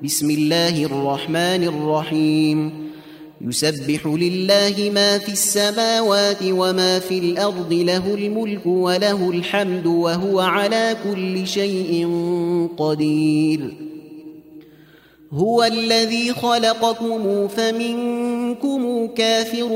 بسم الله الرحمن الرحيم يسبح لله ما في السماوات وما في الأرض له الملك وله الحمد وهو على كل شيء قدير هو الذي خلقكم فمنكم كافر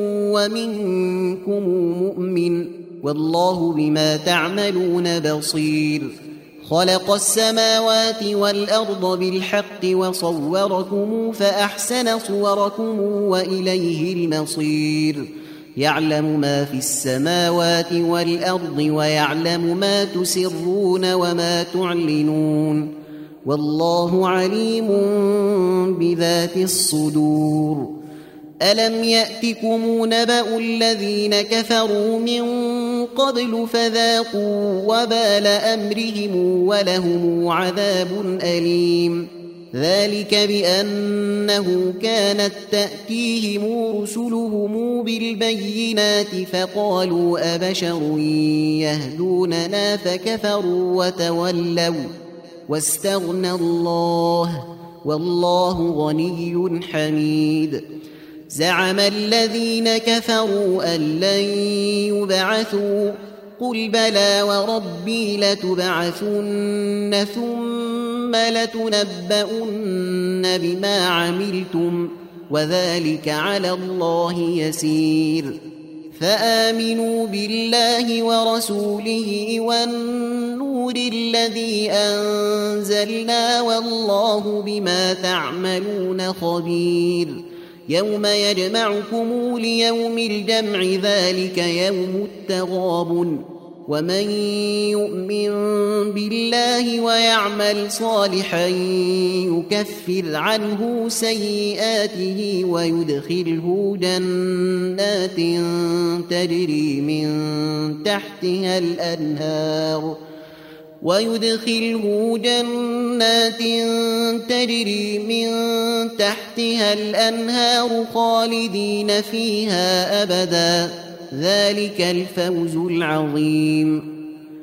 ومنكم مؤمن والله بما تعملون بصير خلق السماوات والأرض بالحق وصوركم فأحسن صوركم وإليه المصير يعلم ما في السماوات والأرض ويعلم ما تسرون وما تعلنون والله عليم بذات الصدور ألم يأتكم نبأ الذين كفروا من قبل فذاقوا وبال أمرهم ولهم عذاب أليم ذلك بأنه كانت تأتيهم رسلهم بالبينات فقالوا أبشر يهدوننا فكفروا وتولوا واستغنى الله والله غني حميد زعم الذين كفروا أن لن يبعثوا قل بلى وربي لتبعثن ثم لتنبؤن بما عملتم وذلك على الله يسير فآمنوا بالله ورسوله والنور الذي أنزلنا والله بما تعملون خبير يوم يجمعكم ليوم الجمع ذلك يوم التغابن ومن يؤمن بالله ويعمل صالحا يكفر عنه سيئاته ويدخله جنات تجري من تحتها الأنهار خالدين فيها أبدا ذلك الفوز العظيم